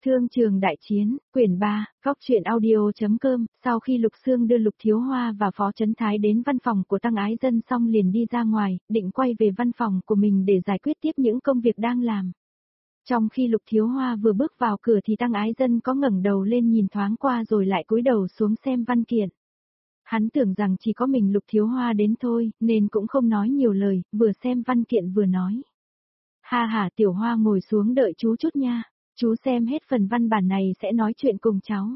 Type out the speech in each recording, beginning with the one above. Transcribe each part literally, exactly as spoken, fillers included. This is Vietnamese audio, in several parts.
Thương trường đại chiến, quyển ba, góc truyện audio.com, sau khi Lục Sương đưa Lục Thiếu Hoa và Phó Chấn Thái đến văn phòng của Tăng Ái Dân xong liền đi ra ngoài, định quay về văn phòng của mình để giải quyết tiếp những công việc đang làm. Trong khi Lục Thiếu Hoa vừa bước vào cửa thì Tăng Ái Dân có ngẩng đầu lên nhìn thoáng qua rồi lại cúi đầu xuống xem văn kiện. Hắn tưởng rằng chỉ có mình Lục Thiếu Hoa đến thôi, nên cũng không nói nhiều lời, vừa xem văn kiện vừa nói. Ha ha, Tiểu Hoa ngồi xuống đợi chú chút nha. Chú xem hết phần văn bản này sẽ nói chuyện cùng cháu.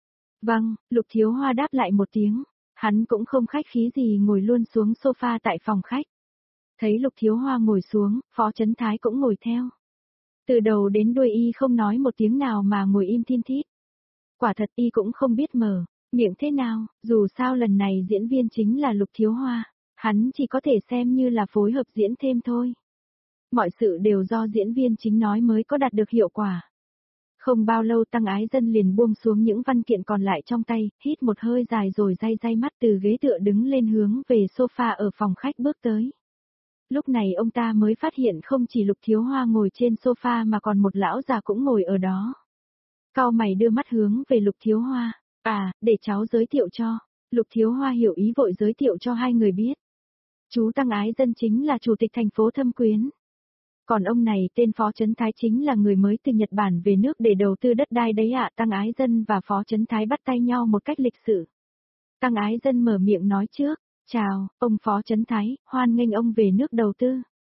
Vâng, Lục Thiếu Hoa đáp lại một tiếng, hắn cũng không khách khí gì ngồi luôn xuống sofa tại phòng khách. Thấy Lục Thiếu Hoa ngồi xuống, Phó Chấn Thái cũng ngồi theo. Từ đầu đến đuôi y không nói một tiếng nào mà ngồi im thiên thít. Quả thật y cũng không biết mở miệng thế nào, dù sao lần này diễn viên chính là Lục Thiếu Hoa, hắn chỉ có thể xem như là phối hợp diễn thêm thôi. Mọi sự đều do diễn viên chính nói mới có đạt được hiệu quả. Không bao lâu Tăng Ái Dân liền buông xuống những văn kiện còn lại trong tay, hít một hơi dài rồi day day mắt từ ghế tựa đứng lên hướng về sofa ở phòng khách bước tới. Lúc này ông ta mới phát hiện không chỉ Lục Thiếu Hoa ngồi trên sofa mà còn một lão già cũng ngồi ở đó. Cau mày đưa mắt hướng về Lục Thiếu Hoa, à, để cháu giới thiệu cho. Lục Thiếu Hoa hiểu ý vội giới thiệu cho hai người biết. Chú Tăng Ái Dân chính là chủ tịch thành phố Thâm Quyến. Còn ông này tên Phó Chấn Thái chính là người mới từ Nhật Bản về nước để đầu tư đất đai đấy ạ. Tăng Ái Dân và Phó Chấn Thái bắt tay nhau một cách lịch sự. Tăng Ái Dân mở miệng nói trước, chào, ông Phó Chấn Thái, hoan nghênh ông về nước đầu tư.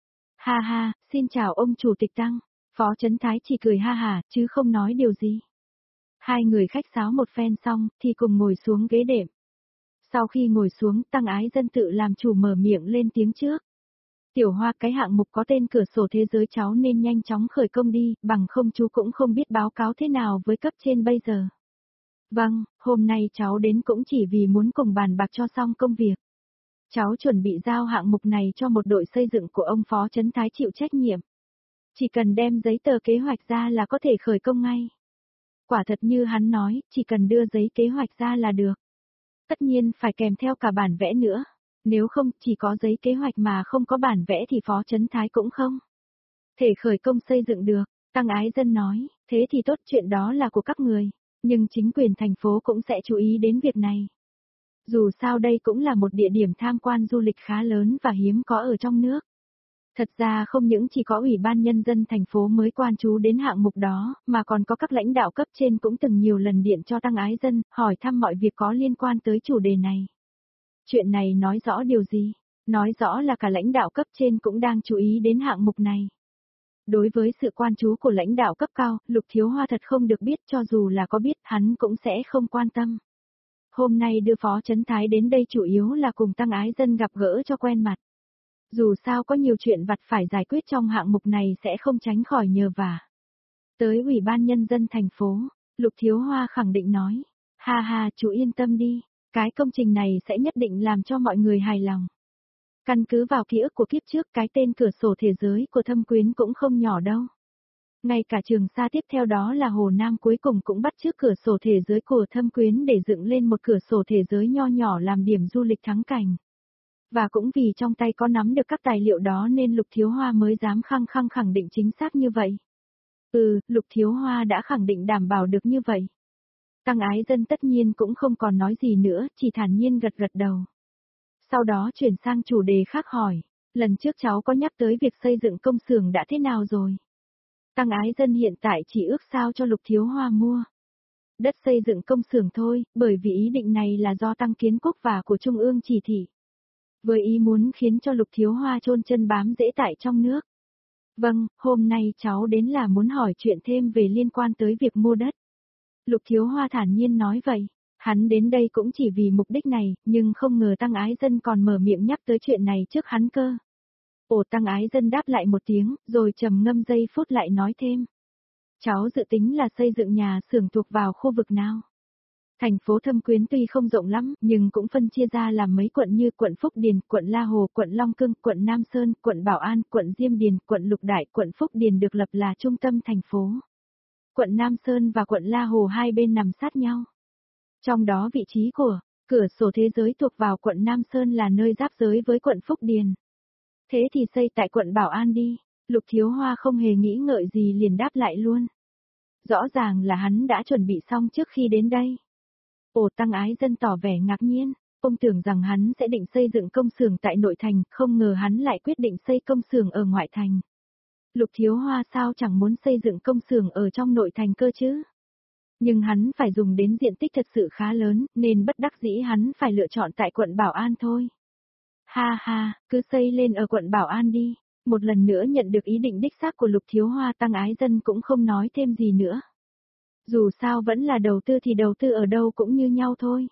Ha ha, xin chào ông Chủ tịch Tăng. Phó Chấn Thái chỉ cười ha hả, chứ không nói điều gì. Hai người khách sáo một phen xong, thì cùng ngồi xuống ghế đệm. Sau khi ngồi xuống, Tăng Ái Dân tự làm chủ mở miệng lên tiếng trước. Tiểu Hoa, cái hạng mục có tên cửa sổ thế giới cháu nên nhanh chóng khởi công đi, bằng không chú cũng không biết báo cáo thế nào với cấp trên bây giờ. Vâng, hôm nay cháu đến cũng chỉ vì muốn cùng bàn bạc cho xong công việc. Cháu chuẩn bị giao hạng mục này cho một đội xây dựng của ông Phó Chấn Thái chịu trách nhiệm. Chỉ cần đem giấy tờ kế hoạch ra là có thể khởi công ngay. Quả thật như hắn nói, chỉ cần đưa giấy kế hoạch ra là được. Tất nhiên phải kèm theo cả bản vẽ nữa. Nếu không, chỉ có giấy kế hoạch mà không có bản vẽ thì Phó Chấn Thái cũng không thể khởi công xây dựng được. Tăng Ái Dân nói, thế thì tốt, chuyện đó là của các người, nhưng chính quyền thành phố cũng sẽ chú ý đến việc này. Dù sao đây cũng là một địa điểm tham quan du lịch khá lớn và hiếm có ở trong nước. Thật ra không những chỉ có Ủy ban Nhân dân thành phố mới quan chú đến hạng mục đó, mà còn có các lãnh đạo cấp trên cũng từng nhiều lần điện cho Tăng Ái Dân, hỏi thăm mọi việc có liên quan tới chủ đề này. Chuyện này nói rõ điều gì? Nói rõ là cả lãnh đạo cấp trên cũng đang chú ý đến hạng mục này. Đối với sự quan chú của lãnh đạo cấp cao, Lục Thiếu Hoa thật không được biết, cho dù là có biết hắn cũng sẽ không quan tâm. Hôm nay đưa Phó Chấn Thái đến đây chủ yếu là cùng Tăng Ái Dân gặp gỡ cho quen mặt. Dù sao có nhiều chuyện vặt phải giải quyết trong hạng mục này sẽ không tránh khỏi nhờ vả. Tới Ủy ban Nhân dân thành phố, Lục Thiếu Hoa khẳng định nói, ha ha, chú yên tâm đi. Cái công trình này sẽ nhất định làm cho mọi người hài lòng. Căn cứ vào ký ức của kiếp trước, cái tên cửa sổ thế giới của Thâm Quyến cũng không nhỏ đâu. Ngay cả Trường Sa tiếp theo đó là Hồ Nam cuối cùng cũng bắt chước cửa sổ thế giới của Thâm Quyến để dựng lên một cửa sổ thế giới nho nhỏ làm điểm du lịch thắng cảnh. Và cũng vì trong tay có nắm được các tài liệu đó nên Lục Thiếu Hoa mới dám khăng khăng khẳng định chính xác như vậy. Ừ, Lục Thiếu Hoa đã khẳng định đảm bảo được như vậy. Tăng Ái Dân tất nhiên cũng không còn nói gì nữa, chỉ thản nhiên gật gật đầu. Sau đó chuyển sang chủ đề khác hỏi, lần trước cháu có nhắc tới việc xây dựng công xưởng đã thế nào rồi? Tăng Ái Dân hiện tại chỉ ước sao cho Lục Thiếu Hoa mua đất xây dựng công xưởng thôi, bởi vì ý định này là do Tăng Kiến Quốc và của Trung ương chỉ thị. Với ý muốn khiến cho Lục Thiếu Hoa chôn chân bám rễ tại trong nước. Vâng, hôm nay cháu đến là muốn hỏi chuyện thêm về liên quan tới việc mua đất. Lục Thiếu Hoa thản nhiên nói vậy, hắn đến đây cũng chỉ vì mục đích này, nhưng không ngờ Tăng Ái Dân còn mở miệng nhắc tới chuyện này trước hắn cơ. Ồ, Tăng Ái Dân đáp lại một tiếng, rồi trầm ngâm giây phút lại nói thêm. Cháu dự tính là xây dựng nhà xưởng thuộc vào khu vực nào? Thành phố Thâm Quyến tuy không rộng lắm, nhưng cũng phân chia ra làm mấy quận như quận Phúc Điền, quận La Hồ, quận Long Cương, quận Nam Sơn, quận Bảo An, quận Diêm Điền, quận Lục Đại, quận Phúc Điền được lập là trung tâm thành phố. Quận Nam Sơn và quận La Hồ hai bên nằm sát nhau. Trong đó vị trí của cửa sổ thế giới thuộc vào quận Nam Sơn là nơi giáp giới với quận Phúc Điền. Thế thì xây tại quận Bảo An đi. Lục Thiếu Hoa không hề nghĩ ngợi gì liền đáp lại luôn. Rõ ràng là hắn đã chuẩn bị xong trước khi đến đây. Ồ, Tăng Ái Dân tỏ vẻ ngạc nhiên, ông tưởng rằng hắn sẽ định xây dựng công xưởng tại nội thành, không ngờ hắn lại quyết định xây công xưởng ở ngoại thành. Lục Thiếu Hoa sao chẳng muốn xây dựng công xưởng ở trong nội thành cơ chứ? Nhưng hắn phải dùng đến diện tích thật sự khá lớn, nên bất đắc dĩ hắn phải lựa chọn tại quận Bảo An thôi. Ha ha, cứ xây lên ở quận Bảo An đi. Một lần nữa nhận được ý định đích xác của Lục Thiếu Hoa, Tăng Ái Dân cũng không nói thêm gì nữa. Dù sao vẫn là đầu tư thì đầu tư ở đâu cũng như nhau thôi.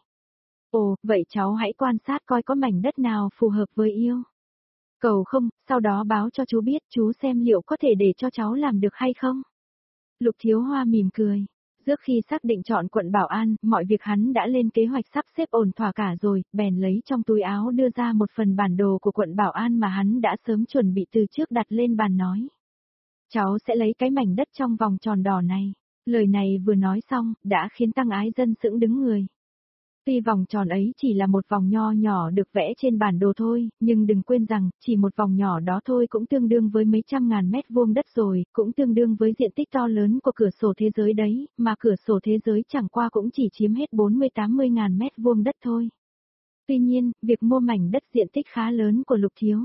Ồ, vậy cháu hãy quan sát coi có mảnh đất nào phù hợp với yêu cầu không, sau đó báo cho chú biết, chú xem liệu có thể để cho cháu làm được hay không. Lục Thiếu Hoa mỉm cười. Trước khi xác định chọn quận Bảo An, mọi việc hắn đã lên kế hoạch sắp xếp ổn thỏa cả rồi, bèn lấy trong túi áo đưa ra một phần bản đồ của quận Bảo An mà hắn đã sớm chuẩn bị từ trước đặt lên bàn nói. Cháu sẽ lấy cái mảnh đất trong vòng tròn đỏ này. Lời này vừa nói xong, đã khiến Tăng Ái Dân sững đứng người. Tuy vòng tròn ấy chỉ là một vòng nho nhỏ được vẽ trên bản đồ thôi, nhưng đừng quên rằng, chỉ một vòng nhỏ đó thôi cũng tương đương với mấy trăm ngàn mét vuông đất rồi, cũng tương đương với diện tích to lớn của cửa sổ thế giới đấy, mà cửa sổ thế giới chẳng qua cũng chỉ chiếm hết bốn mươi tám mươi ngàn mét vuông đất thôi. Tuy nhiên, việc mua mảnh đất diện tích khá lớn của Lục Thiếu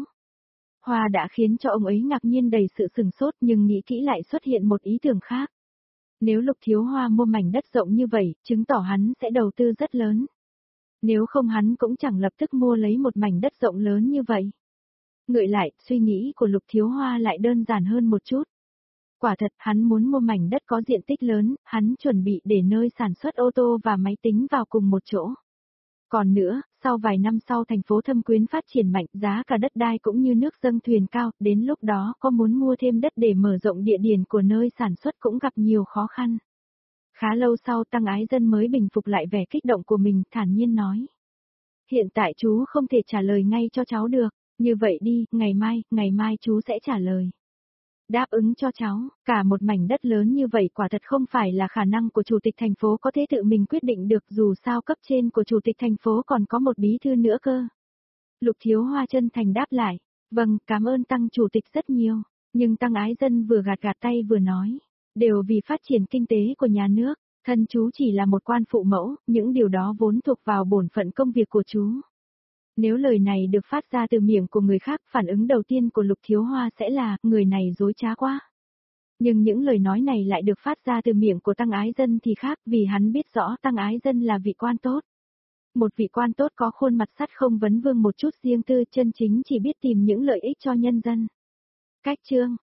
Hoa đã khiến cho ông ấy ngạc nhiên đầy sự sừng sốt, nhưng nghĩ kỹ lại xuất hiện một ý tưởng khác. Nếu Lục Thiếu Hoa mua mảnh đất rộng như vậy, chứng tỏ hắn sẽ đầu tư rất lớn. Nếu không hắn cũng chẳng lập tức mua lấy một mảnh đất rộng lớn như vậy. Ngược lại, suy nghĩ của Lục Thiếu Hoa lại đơn giản hơn một chút. Quả thật, hắn muốn mua mảnh đất có diện tích lớn, hắn chuẩn bị để nơi sản xuất ô tô và máy tính vào cùng một chỗ. Còn nữa, sau vài năm sau thành phố Thâm Quyến phát triển mạnh, giá cả đất đai cũng như nước dâng thuyền cao, đến lúc đó có muốn mua thêm đất để mở rộng địa điểm của nơi sản xuất cũng gặp nhiều khó khăn. Khá lâu sau Tăng Ái Dân mới bình phục lại vẻ kích động của mình, thản nhiên nói. Hiện tại chú không thể trả lời ngay cho cháu được, như vậy đi, ngày mai, ngày mai chú sẽ trả lời. Đáp ứng cho cháu, cả một mảnh đất lớn như vậy quả thật không phải là khả năng của chủ tịch thành phố có thể tự mình quyết định được, dù sao cấp trên của chủ tịch thành phố còn có một bí thư nữa cơ. Lục Thiếu Hoa chân thành đáp lại, vâng, cảm ơn Tăng chủ tịch rất nhiều, nhưng Tăng Ái Dân vừa gạt gạt tay vừa nói, đều vì phát triển kinh tế của nhà nước, thân chú chỉ là một quan phụ mẫu, những điều đó vốn thuộc vào bổn phận công việc của chú. Nếu lời này được phát ra từ miệng của người khác, phản ứng đầu tiên của Lục Thiếu Hoa sẽ là, người này dối trá quá. Nhưng những lời nói này lại được phát ra từ miệng của Tăng Ái Dân thì khác, vì hắn biết rõ Tăng Ái Dân là vị quan tốt. Một vị quan tốt có khuôn mặt sắt không vấn vương một chút riêng tư, chân chính chỉ biết tìm những lợi ích cho nhân dân. Cách chương